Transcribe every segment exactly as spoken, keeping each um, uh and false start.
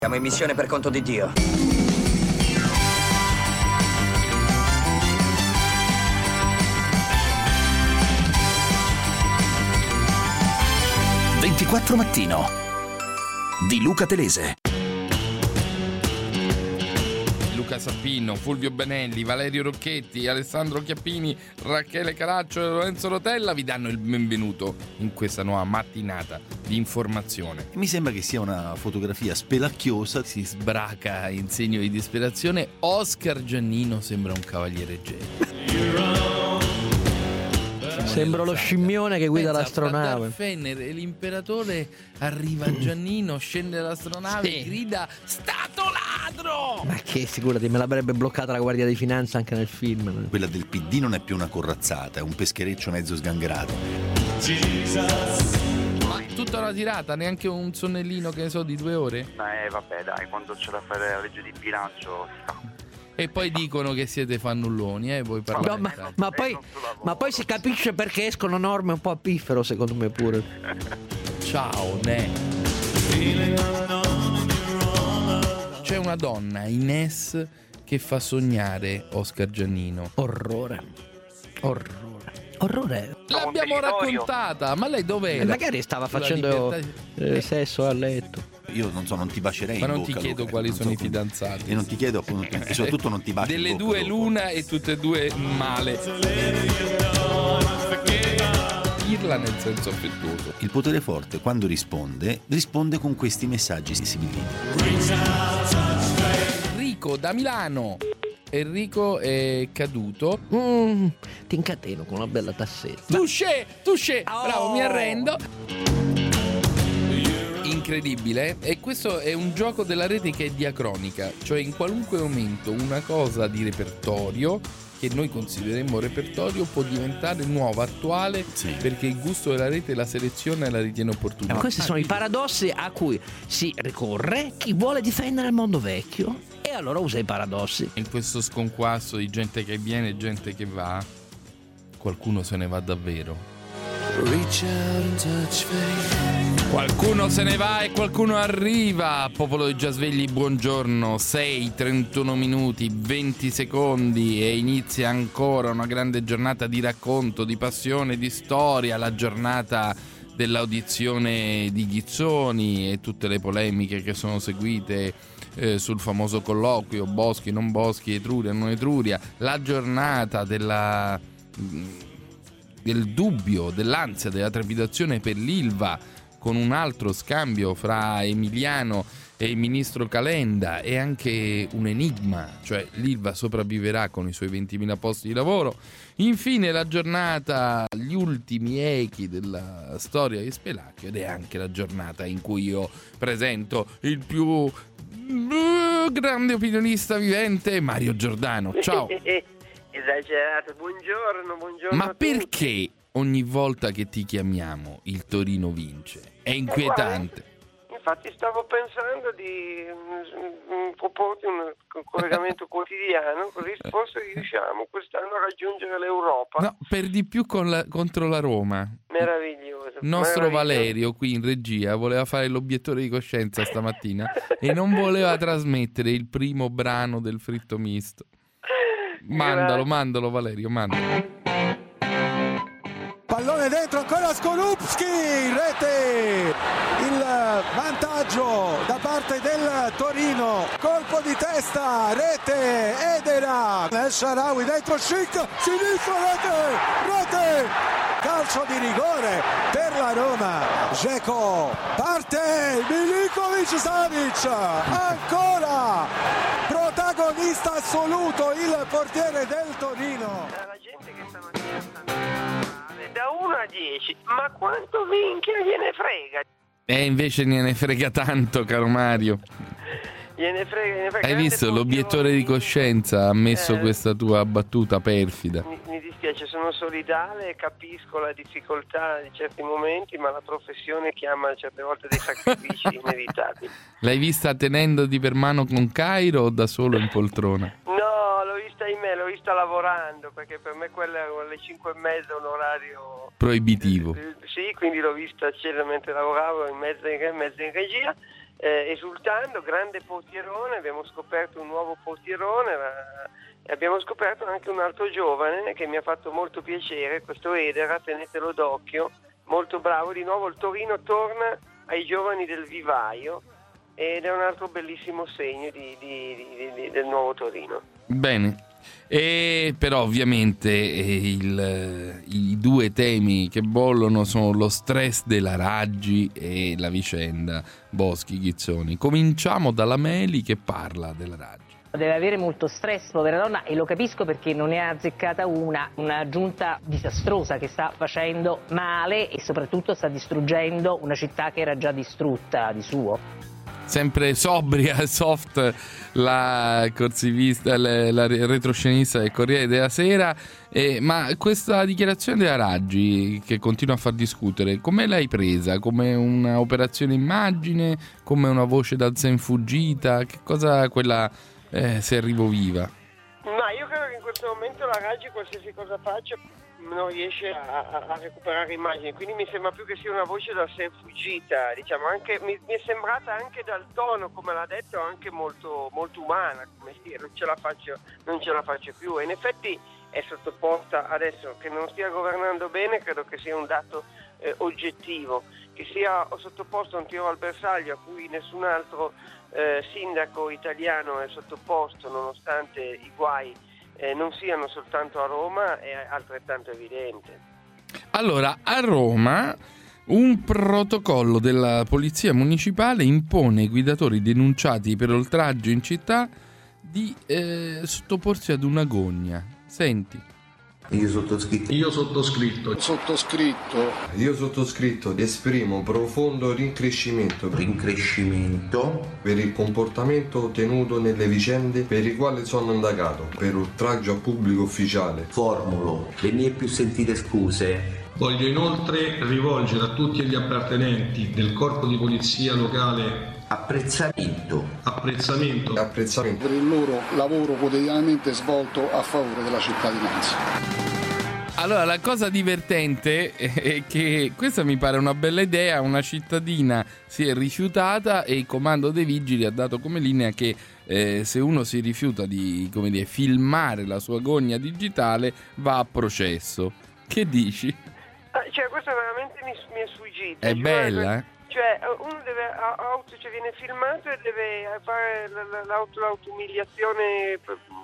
Siamo in missione per conto di Dio. ventiquattro Mattino di Luca Telese. Luca Sapino, Fulvio Benelli, Valerio Rocchetti, Alessandro Chiappini, Rachele Caraccio e Lorenzo Rotella vi danno il benvenuto in questa nuova mattinata di informazione. Mi sembra che sia una fotografia spelacchiosa. Si sbraca in segno di disperazione. Oscar Giannino sembra un cavaliere Jedi. Sembra lo scimmione che guida Pensa, l'astronave. Darth Fener e l'imperatore, arriva Giannino, scende dall'astronave, Sì. grida "Stato ladro!" Ma che, figurati, me l'avrebbe bloccata la Guardia di Finanza anche nel film. Quella del P D non è più una corazzata, è un peschereccio mezzo sgangherato. Ma tutta una tirata, neanche un sonnellino, che ne so, di due ore? Eh vabbè dai, quando c'è da fare la legge di bilancio si fa. E poi dicono che siete fannulloni, eh, voi No, parlamentari. ma, ma poi, ma poi si capisce perché escono norme un po' a piffero, secondo me pure. Ciao, ne. C'è una donna, Ines, che fa sognare Oscar Giannino. Orrore. Orrore. Orrore. L'abbiamo territorio. raccontata, ma lei dov'era? E magari stava Sulla facendo libertà- eh, sesso a letto. Io non so, non ti bacerei Ma in non bocca, ti chiedo Luca, quali non sono so i come- fidanzati. E non ti chiedo appunto, e soprattutto non ti baci in Delle bocca due dopo. l'una e tutte e due male. Dirla nel senso affettuoso. Il potere forte, quando risponde, risponde con questi messaggi sibilini. Enrico da Milano. Enrico è caduto. Mm, ti incateno con una bella tassetta. Touché, touché. Oh! Bravo, mi arrendo. Incredibile. E questo è un gioco della rete che è diacronica, cioè in qualunque momento una cosa di repertorio che noi consideremmo repertorio può diventare nuova, attuale, Sì. perché il gusto della rete la seleziona e la ritiene opportuna. Questi sono i paradossi a cui si ricorre chi vuole difendere il mondo vecchio e allora usa i paradossi. In questo sconquasso di gente che viene e gente che va, qualcuno se ne va davvero. Qualcuno se ne va e qualcuno arriva. Popolo di già svegli, buongiorno. sei, trentuno minuti, venti secondi e inizia ancora una grande giornata di racconto, di passione, di storia. La giornata dell'audizione di Ghizzoni e tutte le polemiche che sono seguite eh, sul famoso colloquio Boschi, non Boschi, Etruria, non Etruria. La giornata della... del dubbio, dell'ansia, della trepidazione per l'Ilva, con un altro scambio fra Emiliano e il ministro Calenda, e anche un enigma, cioè l'Ilva sopravviverà con i suoi ventimila posti di lavoro. Infine la giornata, gli ultimi echi della storia di Spelacchio, ed è anche la giornata in cui io presento il più grande opinionista vivente, Mario Giordano. Ciao. Esagerato, buongiorno, buongiorno. Ma a tutti. perché ogni volta che ti chiamiamo il Torino vince? È inquietante. Infatti stavo pensando di mm, mm, proporti un co- collegamento quotidiano, così forse riusciamo quest'anno a raggiungere l'Europa. No, per di più con la- contro la Roma. Meraviglioso. Il nostro meraviglioso. Valerio qui in regia voleva fare l'obiettore di coscienza stamattina e non voleva trasmettere il primo brano del fritto misto. Mandalo, mandalo Valerio, mandalo. Pallone dentro, ancora Skorupski, in rete, il vantaggio da parte del Torino, colpo di testa, rete, Edera, El Shaarawy dentro, Schick, sinistro, rete, rete, calcio di rigore per la Roma, Dzeko, parte, Milinkovic Savic, ancora, protagonista assoluto il portiere del Torino. La gente che stamattina sta da uno a dieci, ma quanto minchia gliene frega? E invece ne frega tanto, caro Mario. Gliene frega, gliene frega. Hai Grande visto, punto. l'obiettore di coscienza ha messo Eh. questa tua battuta perfida. Mi, mi dispiace, sono solidale, capisco la difficoltà di certi momenti, ma la professione chiama certe volte dei sacrifici inevitabili. L'hai vista tenendoti per mano con Cairo o da solo in poltrona? No, l'ho vista in me, l'ho vista lavorando, perché per me quella alle cinque e mezza è un orario Proibitivo. eh, sì, quindi l'ho vista c'era mentre lavoravo in mezzo in, mezzo in regia eh, esultando, grande portierone, abbiamo scoperto un nuovo portierone, e abbiamo scoperto anche un altro giovane che mi ha fatto molto piacere, questo Edera, tenetelo d'occhio, molto bravo. Di nuovo il Torino torna ai giovani del vivaio ed è un altro bellissimo segno di, di, di, di, del nuovo Torino. Bene. E però ovviamente eh, il, i due temi che bollono sono lo stress della Raggi e la vicenda Boschi-Ghizzoni. Cominciamo dalla Meli che parla della Raggi. Deve avere molto stress, povera donna, e lo capisco perché non ne ha azzeccata una, una giunta disastrosa che sta facendo male e soprattutto sta distruggendo una città che era già distrutta di suo. Sempre sobria e soft la corsivista, la, la retroscenista del Corriere della Sera, eh, ma questa dichiarazione della Raggi che continua a far discutere, come l'hai presa? Come un'operazione immagine? Come una voce dal sen fuggita? Che cosa quella eh, se arrivo viva? Ma io credo che in questo momento la Raggi qualsiasi cosa faccia non riesce a, a, a recuperare immagini, quindi mi sembra più che sia una voce da sé fuggita, diciamo. Anche mi, mi è sembrata anche dal tono, come l'ha detto, anche molto, molto umana, come dire, non ce la faccio, non ce la faccio più, e in effetti è sottoposta, adesso che non stia governando bene, credo che sia un dato eh, oggettivo, che sia sottoposto a un tiro al bersaglio a cui nessun altro eh, sindaco italiano è sottoposto, nonostante i guai Eh, non siano soltanto a Roma, è altrettanto evidente. Allora, a Roma un protocollo della polizia municipale impone ai guidatori denunciati per oltraggio in città di eh, sottoporsi ad una gogna. Senti. Io sottoscritto. Io sottoscritto. Sottoscritto. Io sottoscritto esprimo profondo rincrescimento. Rincrescimento. Per il comportamento tenuto nelle vicende per i quali sono indagato. Per oltraggio a pubblico ufficiale. Formulo le mie più sentite scuse. Voglio inoltre rivolgere a tutti gli appartenenti del corpo di polizia locale apprezzamento. Apprezzamento. Apprezzamento. Per il loro lavoro quotidianamente svolto a favore della cittadinanza. Allora, la cosa divertente è che questa mi pare una bella idea. Una cittadina si è rifiutata e il comando dei vigili ha dato come linea che eh, se uno si rifiuta di, come dire, filmare la sua gogna digitale va a processo. Che dici? Ah, cioè, questo veramente mi, mi è sfuggito. È cioè, bella, eh? Cioè, uno deve auto, cioè viene filmato e deve fare l'auto, l'autoumiliazione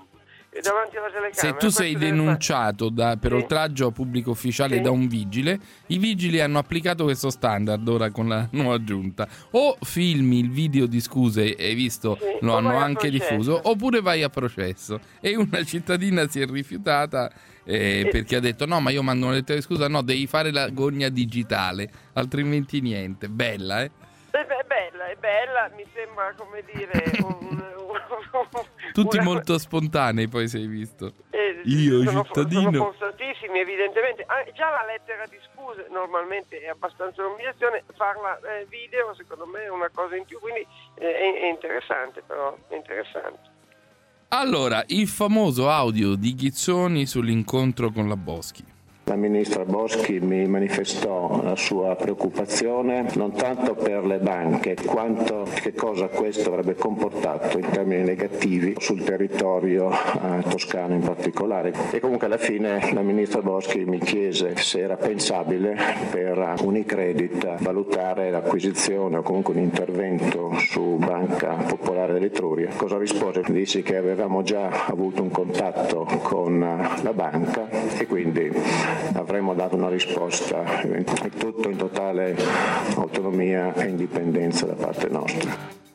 davanti alla telecamera. Se tu sei denunciato da, per sì. oltraggio a pubblico ufficiale sì. da un vigile, i vigili hanno applicato questo standard ora con la nuova giunta. O filmi il video di scuse, hai visto, sì. lo o hanno anche diffuso, oppure vai a processo. E una cittadina si è rifiutata eh, sì. perché ha detto no, ma io mando una lettera di scusa, no, devi fare la gogna digitale, altrimenti niente. Bella, eh? È bella, è bella, mi sembra, come dire, un, un, un, tutti una... molto spontanei, poi sei visto. Eh, Io sono, cittadino. Sono fortissimi, evidentemente. Ah, già la lettera di scuse normalmente è abbastanza un'umiliazione, farla eh, video secondo me è una cosa in più, quindi eh, è, è interessante, però è interessante. Allora, il famoso audio di Ghizzoni sull'incontro con la Boschi. La ministra Boschi mi manifestò la sua preoccupazione non tanto per le banche quanto che cosa questo avrebbe comportato in termini negativi sul territorio eh, toscano in particolare, e comunque alla fine la ministra Boschi mi chiese se era pensabile per Unicredit valutare l'acquisizione o comunque un intervento su Banca Popolare dell'Etruria. Cosa rispose? Dissi che avevamo già avuto un contatto con la banca e quindi avremmo dato una risposta, tutto in totale autonomia e indipendenza da parte nostra.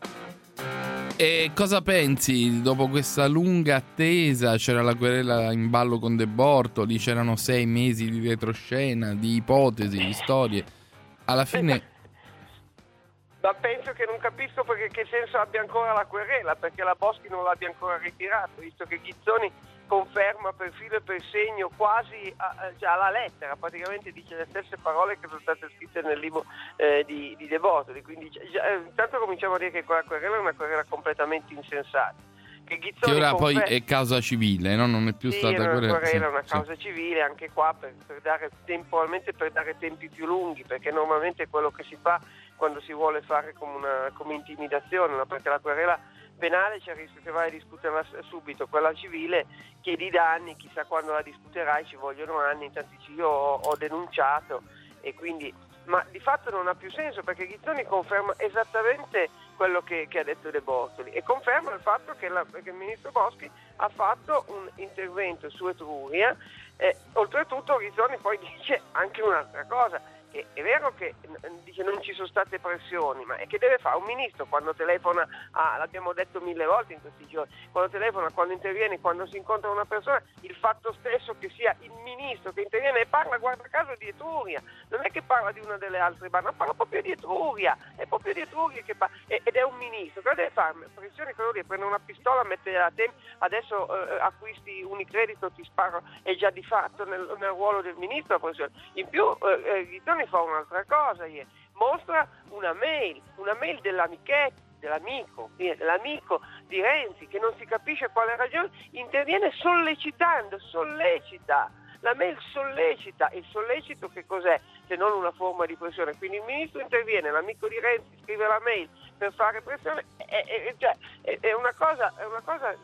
E cosa pensi? Dopo questa lunga attesa, c'era la querela in ballo con De Bortoli, c'erano sei mesi di retroscena, di ipotesi, di storie. Alla fine... Ma penso che non capisco perché che senso abbia ancora la querela, perché la Boschi non l'abbia ancora ritirato, visto che Ghizzoni conferma per filo e per segno quasi a, cioè alla lettera, praticamente dice le stesse parole che sono state scritte nel libro eh, di, di De Bortoli, quindi già, intanto cominciamo a dire che quella querela è una querela completamente insensata. Che, che ora confer- poi è causa civile, no? Non è più sì, stata querela. querela è una sì, causa sì. civile anche qua per, per dare temporalmente per dare tempi più lunghi, perché normalmente quello che si fa quando si vuole fare come, una, come intimidazione, no? Perché la querela penale c'è il rischio che vai a discuterla subito, quella civile chiedi danni, chissà quando la discuterai, ci vogliono anni, intanto io ho, ho denunciato e quindi, ma di fatto non ha più senso perché Ghizzoni conferma esattamente quello che, che ha detto De Bortoli e conferma il fatto che, la, che il ministro Boschi ha fatto un intervento su Etruria. Eh, oltretutto Ghizzoni poi dice anche un'altra cosa, che è vero che dice non ci sono state pressioni, ma è che deve fare un ministro quando telefona, ah, l'abbiamo detto mille volte in questi giorni, quando telefona, quando interviene, quando si incontra una persona, il fatto stesso che sia il ministro che interviene e parla, guarda caso, di Etruria, non è che parla di una delle altre bande, ma parla proprio di Etruria, è proprio di Etruria che parla, ed è un ministro, cosa deve fare? Pressione, quello di prendere una pistola, mettere a te, adesso eh, acquisti Unicredito, ti sparo, è già di fatto nel, nel ruolo del ministro la pressione. In più eh, Ghizzoni fa un'altra cosa, ieri. Mostra una mail, una mail dell'amichetto, dell'amico, dell'amico di Renzi, che non si capisce quale ragione, interviene sollecitando, sollecita, la mail sollecita, il sollecito che cos'è se non una forma di pressione? Quindi il ministro interviene, l'amico di Renzi scrive la mail per fare pressione, è, è, cioè, è, è una cosa, è una cosa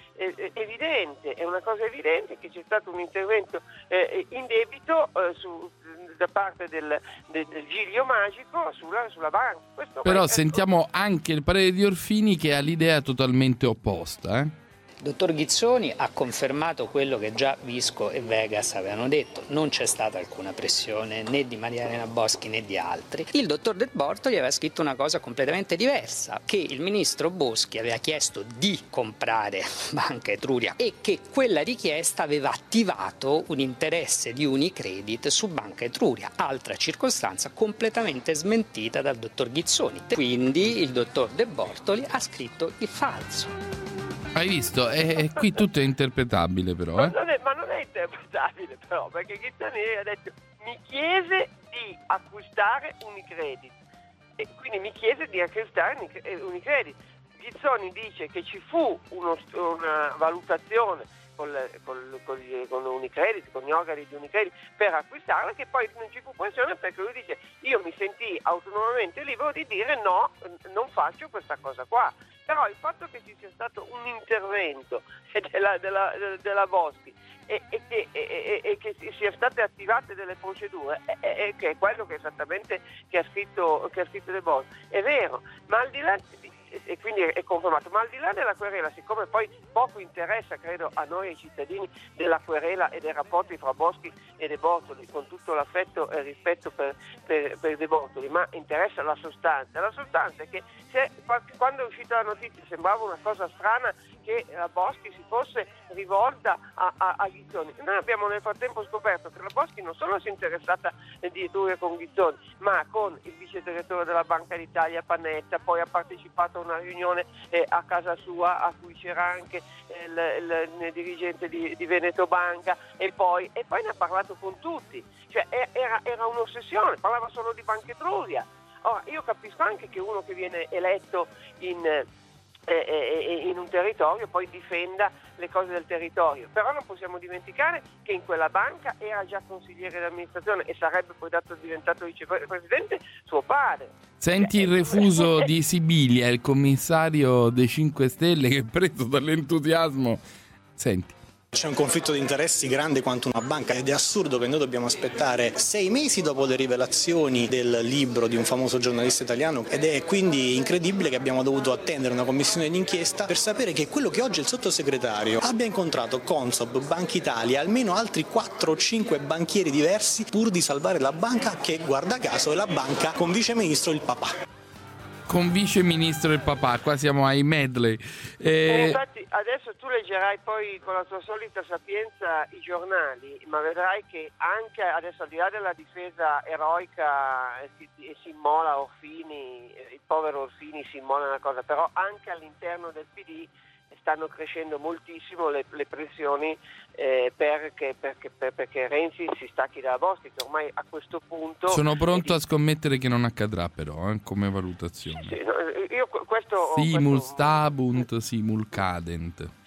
evidente, è una cosa evidente che c'è stato un intervento eh, indebito eh, su, da parte del, del, del Giglio Magico sulla, sulla banca. Questo Però sentiamo anche il parere di Orfini che ha l'idea totalmente opposta, eh? Il dottor Ghizzoni ha confermato quello che già Visco e Vegas avevano detto, non c'è stata alcuna pressione né di Marianela Boschi né di altri. Il dottor De Bortoli aveva scritto una cosa completamente diversa, che il ministro Boschi aveva chiesto di comprare Banca Etruria e che quella richiesta aveva attivato un interesse di Unicredit su Banca Etruria, altra circostanza completamente smentita dal dottor Ghizzoni. Quindi il dottor De Bortoli ha scritto il falso. Hai visto? E qui tutto è interpretabile però, eh? Ma non è, ma non è interpretabile però, perché Ghizzoni ha detto mi chiese di acquistare Unicredit e quindi mi chiese di acquistare Unicredit. Ghizzoni dice che ci fu uno, una valutazione col, col, col, con Unicredit, con gli organi di Unicredit per acquistarla, che poi non ci fu pressione perché lui dice io mi sentii autonomamente libero di dire no, non faccio questa cosa qua. Però il fatto che ci sia stato un intervento della, della, della Boschi e, e, e, e, e che siano state attivate delle procedure è, è, che è quello che esattamente che ha scritto che ha scritto De Boschi, è vero, ma al di là e quindi è confermato, ma al di là della querela, siccome poi poco interessa credo a noi ai cittadini della querela e dei rapporti fra Boschi e De Bortoli, con tutto l'affetto e il rispetto per, per, per De Bortoli, ma interessa la sostanza. La sostanza è che se, quando è uscita la notizia sembrava una cosa strana che la Boschi si fosse rivolta a, a, a Ghizzoni. Noi abbiamo nel frattempo scoperto che la Boschi non solo si è interessata di Etruria con Ghizzoni, ma con il vice direttore della Banca d'Italia Panetta, poi ha partecipato a una riunione eh, a casa sua a cui c'era anche eh, il, il, il dirigente di, di Veneto Banca e poi, e poi ne ha parlato con tutti, cioè era, era un'ossessione, parlava solo di Banca Etruria. Ora io capisco anche che uno che viene eletto in in un territorio poi difenda le cose del territorio, però non possiamo dimenticare che in quella banca era già consigliere d'amministrazione e sarebbe poi dato diventato vicepresidente suo padre. Senti il refuso di Sibilia, il commissario dei cinque Stelle che è preso dall'entusiasmo. Senti. C'è un conflitto di interessi grande quanto una banca ed è assurdo che noi dobbiamo aspettare sei mesi dopo le rivelazioni del libro di un famoso giornalista italiano ed è quindi incredibile che abbiamo dovuto attendere una commissione d'inchiesta per sapere che quello che oggi è il sottosegretario abbia incontrato Consob, Banca Italia, almeno altri quattro o cinque banchieri diversi pur di salvare la banca che guarda caso è la banca con viceministro il papà. Con vice ministro il papà, qua siamo ai medley. Eh... Infatti adesso tu leggerai poi con la tua solita sapienza i giornali, ma vedrai che anche adesso al di là della difesa eroica e si, si immola Orfini, il povero Orfini si immola una cosa, però anche all'interno del P D stanno crescendo moltissimo le, le pressioni eh, perché, perché, per, perché Renzi si stacchi dalla Boschi, che ormai a questo punto... Sono pronto a scommettere che non accadrà però, eh, come valutazione. Sì, no, io questo... Simul questo... stabunt, simul cadent. Sì, sì,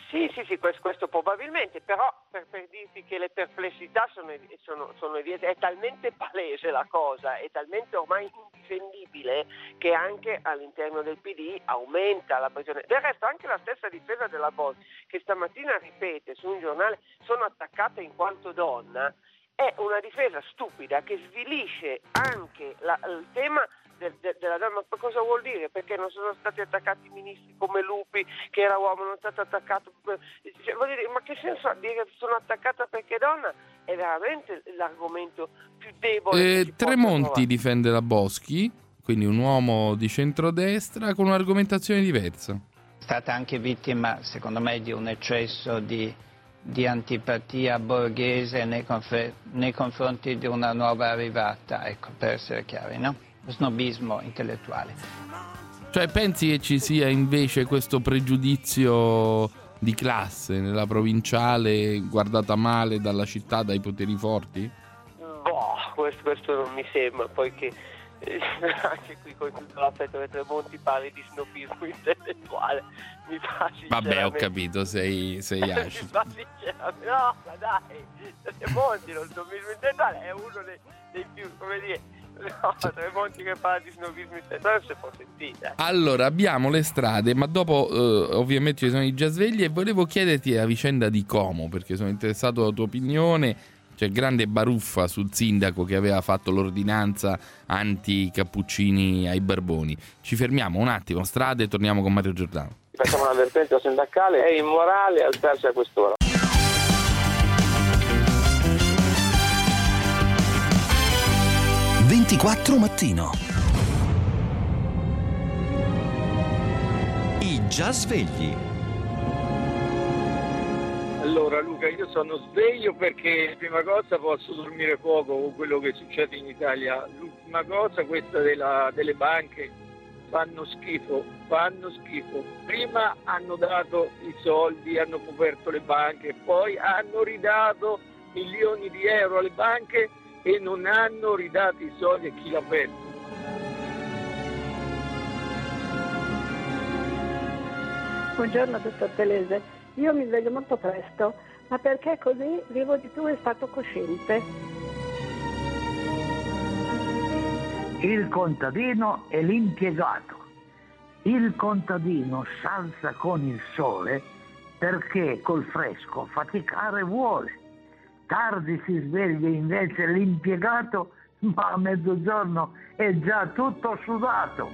sì, questo, questo probabilmente, però per, per dirti che le perplessità sono, sono, sono evidenti, è talmente palese la cosa, è talmente ormai indifendibile che anche all'interno del P D aumenta la pressione. Del resto anche la stessa difesa della Boschi, che stamattina ripete su un giornale sono attaccata in quanto donna, è una difesa stupida che svilisce anche la, il tema De, de, della donna. Ma cosa vuol dire? Perché non sono stati attaccati ministri come Lupi, che era uomo, non è stato attaccato, cioè, vuol dire, ma che senso ha dire che sono attaccata perché donna? È veramente l'argomento più debole. Eh, Tremonti difende la Boschi, quindi un uomo di centrodestra con un'argomentazione diversa. È stata anche vittima, secondo me, di un eccesso di, di antipatia borghese nei, conf- nei confronti di una nuova arrivata, ecco, per essere chiari, no? Snobismo intellettuale. Cioè pensi che ci sia invece questo pregiudizio di classe nella provinciale guardata male dalla città, dai poteri forti? Boh, questo, questo non mi sembra, poiché eh, anche qui con tutto l'affetto che Tremonti parli di snobismo intellettuale mi fa sinceramente... Vabbè, ho capito, sei, sei acido. Mi fa sinceramente, no, ma dai, Tremonti, lo snobismo intellettuale è uno dei, dei più, come dire... No, Tremonti che parla di snobismo intellettuale se può sentire. Allora, abbiamo le strade, ma dopo eh, ovviamente ci sono i già svegli e volevo chiederti la vicenda di Como, perché sono interessato alla tua opinione. C'è grande baruffa sul sindaco che aveva fatto l'ordinanza anti-cappuccini ai barboni. Ci fermiamo un attimo, strade, e torniamo con Mario Giordano. Facciamo un'avvertenza sindacale, è immorale alzarsi a quest'ora. ventiquattro mattino. I già svegli. Allora Luca, io sono sveglio perché prima cosa posso dormire poco con quello che succede in Italia. L'ultima cosa, questa della, delle banche, fanno schifo, fanno schifo. Prima hanno dato i soldi, hanno coperto le banche, poi hanno ridato milioni di euro alle banche e non hanno ridato i soldi a chi l'ha perso. Buongiorno dottor Telese, io mi sveglio molto presto, ma perché così vivo di più in stato cosciente. Il contadino e l'impiegato. Il contadino s'alza con il sole perché col fresco faticare vuole. Tardi si sveglia invece l'impiegato, ma a mezzogiorno è già tutto sudato.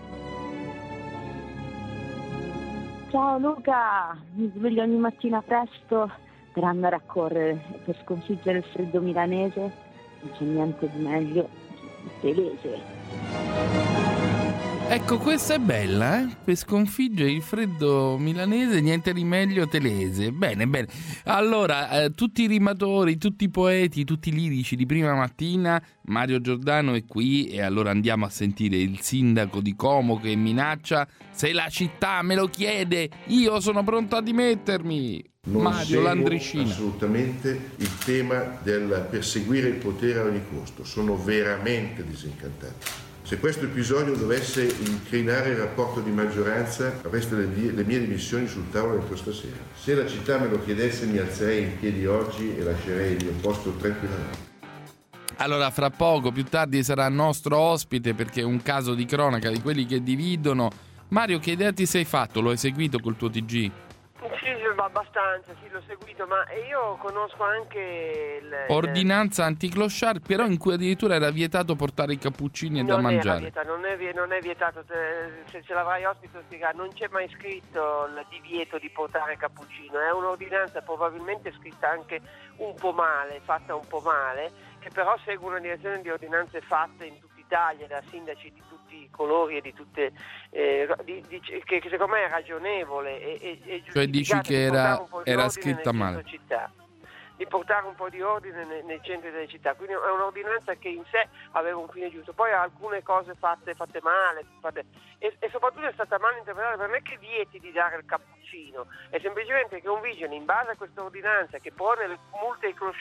Ciao Luca, mi sveglio ogni mattina presto per andare a correre, per sconfiggere il freddo milanese. Non c'è niente di meglio di Telese. Ecco, questa è bella, eh? Per sconfiggere il freddo milanese, niente di meglio Telese. Bene, bene. Allora, eh, tutti i rimatori, tutti i poeti, tutti i lirici di prima mattina, Mario Giordano è qui e allora andiamo a sentire il sindaco di Como che minaccia: se la città me lo chiede, io sono pronto a dimettermi. Non Mario Landricina. Assolutamente il tema del perseguire il potere a ogni costo. Sono veramente disincantato. Se questo episodio dovesse incrinare il rapporto di maggioranza, avreste le mie, le mie dimissioni sul tavolo entro stasera. Se la città me lo chiedesse, mi alzerei in piedi oggi e lascerei il mio posto tranquillamente. Allora, fra poco, più tardi, sarà nostro ospite perché è un caso di cronaca di quelli che dividono. Mario, che idea ti sei fatto? Lo hai seguito col tuo T G? Sì, abbastanza, sì, l'ho seguito, ma io conosco anche il... Ordinanza anti-clochard, però in cui addirittura era vietato portare i cappuccini da mangiare. Vietato, non, è, non è vietato, se ce l'avrai ospite spiegare, non c'è mai scritto il divieto di portare cappuccino, è un'ordinanza probabilmente scritta anche un po' male, fatta un po' male, che però segue una direzione di ordinanze fatte in tutta Italia da sindaci di tutti i colori e di tutte eh, di, di, che, che secondo me è ragionevole e, e cioè dici che era, era scritta male città, di portare un po' di ordine nei, nei centri delle città, quindi è un'ordinanza che in sé aveva un fine giusto, poi alcune cose fatte, fatte male fatte, e, e soprattutto è stata male interpretata. Per me che vieti di dare il cappuccino, è semplicemente che un vigile in base a questa ordinanza che pone le multe ai clochard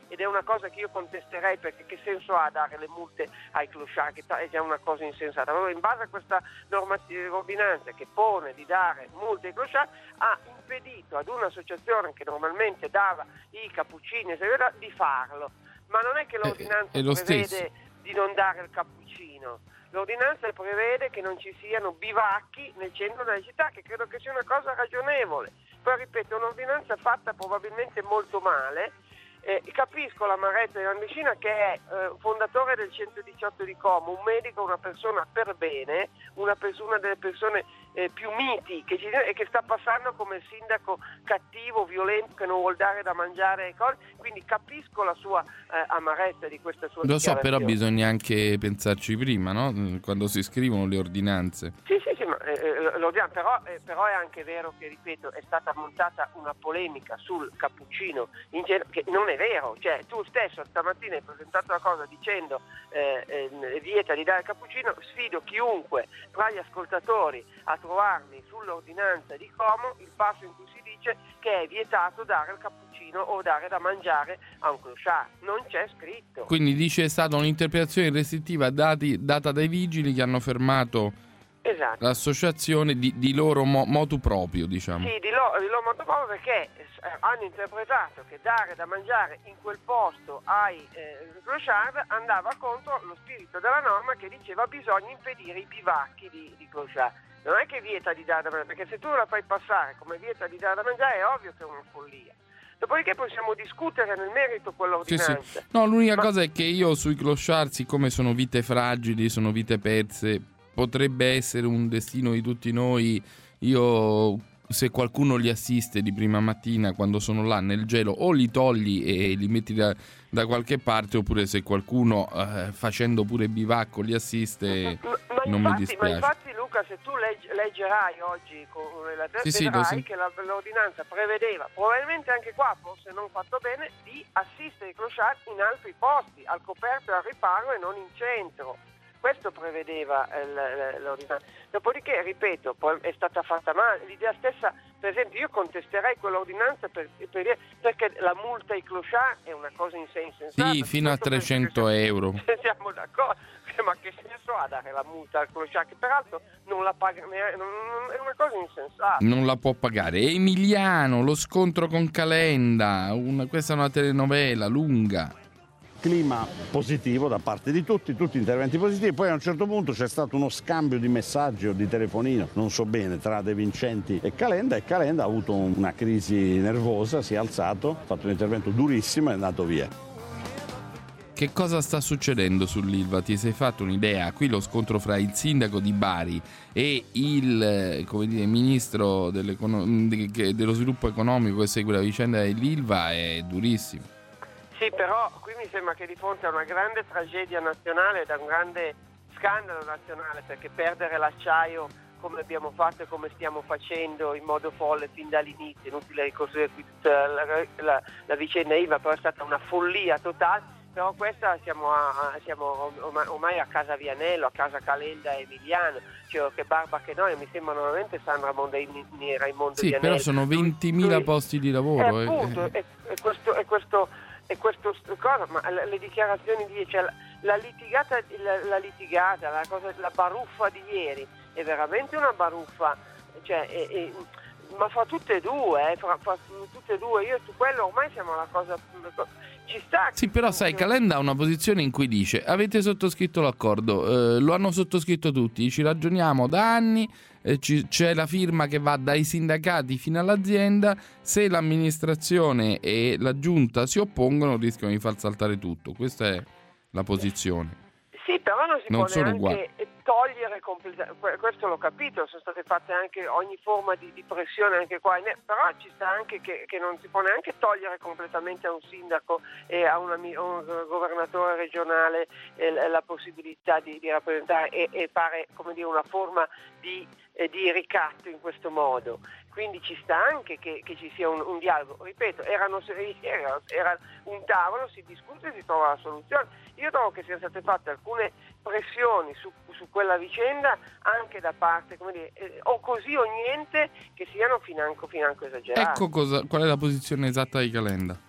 ed è una cosa che io contesterei, perché che senso ha dare le multe ai clochard, che è già una cosa insensata. Allora, in base a questa normativa, ordinanza che pone di dare multe ai clochard, ha impedito ad un'associazione che normalmente dava i cappuccini eccetera, di farlo. Ma non è che l'ordinanza è, è lo prevede stesso. di non dare il cappuccino. L'ordinanza prevede che non ci siano bivacchi nel centro della città, che credo che sia una cosa ragionevole. Poi ripeto, è un'ordinanza fatta probabilmente molto male. Eh, capisco l'amarezza di Landescina, che è eh, fondatore del centodiciotto di Como, un medico, una persona per bene, una, pers- una delle persone eh, più miti che ci, e che sta passando come sindaco cattivo, violento, che non vuol dare da mangiare e cose, quindi capisco la sua eh, amarezza di questa sua Lo so, però dichiarazione. bisogna anche pensarci prima, no? Quando si scrivono le ordinanze. Sì, sì, sì, ma eh, lo diamo, però, eh, però è anche vero che, ripeto, è stata montata una polemica sul cappuccino in genere, che non è vero, cioè tu stesso stamattina hai presentato una cosa dicendo eh, eh, vieta di dare il cappuccino. Sfido chiunque tra gli ascoltatori a trovarmi sull'ordinanza di Como il passo in cui si dice che è vietato dare il cappuccino o dare da mangiare a un clochard. Non c'è scritto. Quindi dice è stata un'interpretazione restrittiva dati, data dai vigili che hanno fermato esatto. l'associazione di, di loro mo, motu proprio, diciamo. Sì, di loro, di loro motu proprio, perché hanno interpretato che dare da mangiare in quel posto ai eh, clochard andava contro lo spirito della norma, che diceva bisogna impedire i bivacchi di, di clochard. Non è che vieta di dare da mangiare, perché se tu la fai passare come vieta di dare da mangiare è ovvio che è una follia. Dopodiché possiamo discutere nel merito quell'ordinanza. Sì, sì. No, l'unica Ma... cosa è che io sui clochard, siccome sono vite fragili, sono vite perse, potrebbe essere un destino di tutti noi. Io, se qualcuno li assiste di prima mattina quando sono là nel gelo, o li togli e li metti da, da qualche parte, oppure se qualcuno eh, facendo pure bivacco li assiste, ma, ma non infatti, mi dispiace. Ma infatti Luca, se tu legg- leggerai oggi con la sì, sì, vedrai sì. che la, l'ordinanza prevedeva, probabilmente anche qua forse non fatto bene, di assistere i clochard in altri posti, al coperto e al riparo e non in centro. Questo prevedeva eh, l'ordinanza. Dopodiché, ripeto, poi è stata fatta male. L'idea stessa, per esempio, io contesterei quell'ordinanza per, per, perché la multa ai clochard è una cosa insensata. Sì, fino a trecento euro. Siamo d'accordo, ma che senso ha dare la multa al clochard, che peraltro non la paga, è una cosa insensata. Non la può pagare. Emiliano, lo scontro con Calenda, una, questa è una telenovela lunga. Clima positivo da parte di tutti, tutti interventi positivi. Poi a un certo punto c'è stato uno scambio di messaggi o di telefonino, non so bene, tra De Vincenti e Calenda, e Calenda ha avuto una crisi nervosa, si è alzato, ha fatto un intervento durissimo e è andato via. Che cosa sta succedendo sull'Ilva? Ti sei fatto un'idea? Qui lo scontro fra il sindaco di Bari e il come dire, ministro dello sviluppo economico che segue la vicenda dell'Ilva è durissimo. Sì, però qui mi sembra che di fronte a una grande tragedia nazionale, da un grande scandalo nazionale, perché perdere l'acciaio come abbiamo fatto e come stiamo facendo in modo folle fin dall'inizio, inutile ricostruire qui tutta la, la, la vicenda Ilva, però è stata una follia totale. Però questa siamo, a, siamo ormai, ormai a casa Vianello, a casa Calenda e Emiliano, cioè che Barba che noi, mi sembra nuovamente Sandra Mondaini e Raimondo sì, Vianello. Però sono ventimila posti di lavoro. Eh, appunto, eh. e, e questo... E questo E questo cosa, ma le dichiarazioni di cioè, la litigata, la, la litigata, la cosa, la baruffa di ieri è veramente una baruffa, cioè, è, è, ma fra tutte e due, eh, fra, fra tutte e due, io su quello ormai siamo una cosa, ci sta. Sì, però sai, Calenda ha una posizione in cui dice: avete sottoscritto l'accordo, eh, lo hanno sottoscritto tutti, ci ragioniamo da anni, eh, ci, c'è la firma che va dai sindacati fino all'azienda, se l'amministrazione e la giunta si oppongono rischiano di far saltare tutto. Questa è la posizione. Sì, però non si non può neanche togliere completamente, questo l'ho capito, sono state fatte anche ogni forma di, di pressione anche qua, però ci sta anche che, che non si può neanche togliere completamente a un sindaco e a, una, a un governatore regionale eh, la possibilità di, di rappresentare e, e fare, come dire, una forma di, eh, di ricatto in questo modo. Quindi ci sta anche che, che ci sia un, un dialogo. Ripeto, erano, era, era un tavolo, si discute e si trova la soluzione. Io trovo che siano state fatte alcune pressioni su, su quella vicenda anche da parte, come dire, eh, o così o niente, che siano financo, financo esagerate. Ecco cosa, qual è la posizione esatta di Calenda.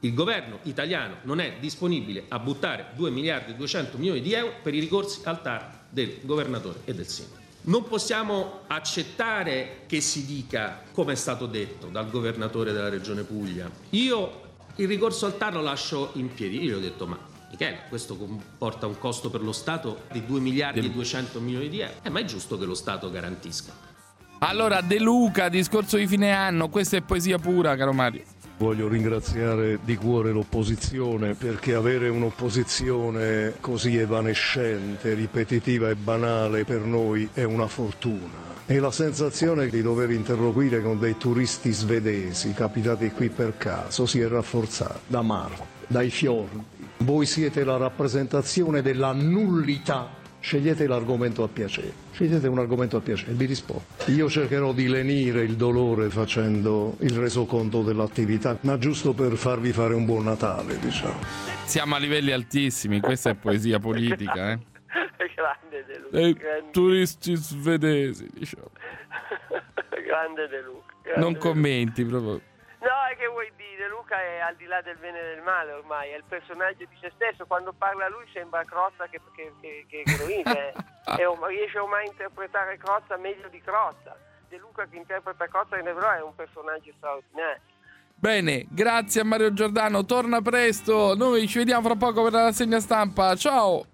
Il governo italiano non è disponibile a buttare due miliardi e duecento milioni di euro per i ricorsi al T A R del governatore e del sindaco. Non possiamo accettare che si dica, come è stato detto dal governatore della regione Puglia, io il ricorso al T A R lo lascio in piedi. Io gli ho detto, ma Michele, questo comporta un costo per lo Stato di due miliardi e duecento milioni di euro, eh, ma è giusto che lo Stato garantisca. Allora, De Luca, discorso di fine anno, questa è poesia pura, caro Mario. Voglio ringraziare di cuore l'opposizione, perché avere un'opposizione così evanescente, ripetitiva e banale per noi è una fortuna. E la sensazione di dover interloquire con dei turisti svedesi capitati qui per caso si è rafforzata da Marte, dai fiordi. Voi siete la rappresentazione della nullità. Scegliete l'argomento a piacere, scegliete un argomento a piacere, vi rispondo. Io cercherò di lenire il dolore facendo il resoconto dell'attività, ma giusto per farvi fare un buon Natale, diciamo. Siamo a livelli altissimi, questa è poesia politica, eh? Grande De Luca. E grande. turisti svedesi, diciamo. Grande De Luca. Grande Non De commenti proprio. Luca. No, è che vuoi dire, De Luca è al di là del bene e del male ormai, è il personaggio di se stesso. Quando parla lui sembra Crozza che, che, che, che, che lo vive, e riesce ormai a interpretare Crozza meglio di Crozza. De Luca che interpreta Crozza in Evreo è un personaggio straordinario. Bene, grazie a Mario Giordano, torna presto, noi ci vediamo fra poco per la rassegna stampa, ciao!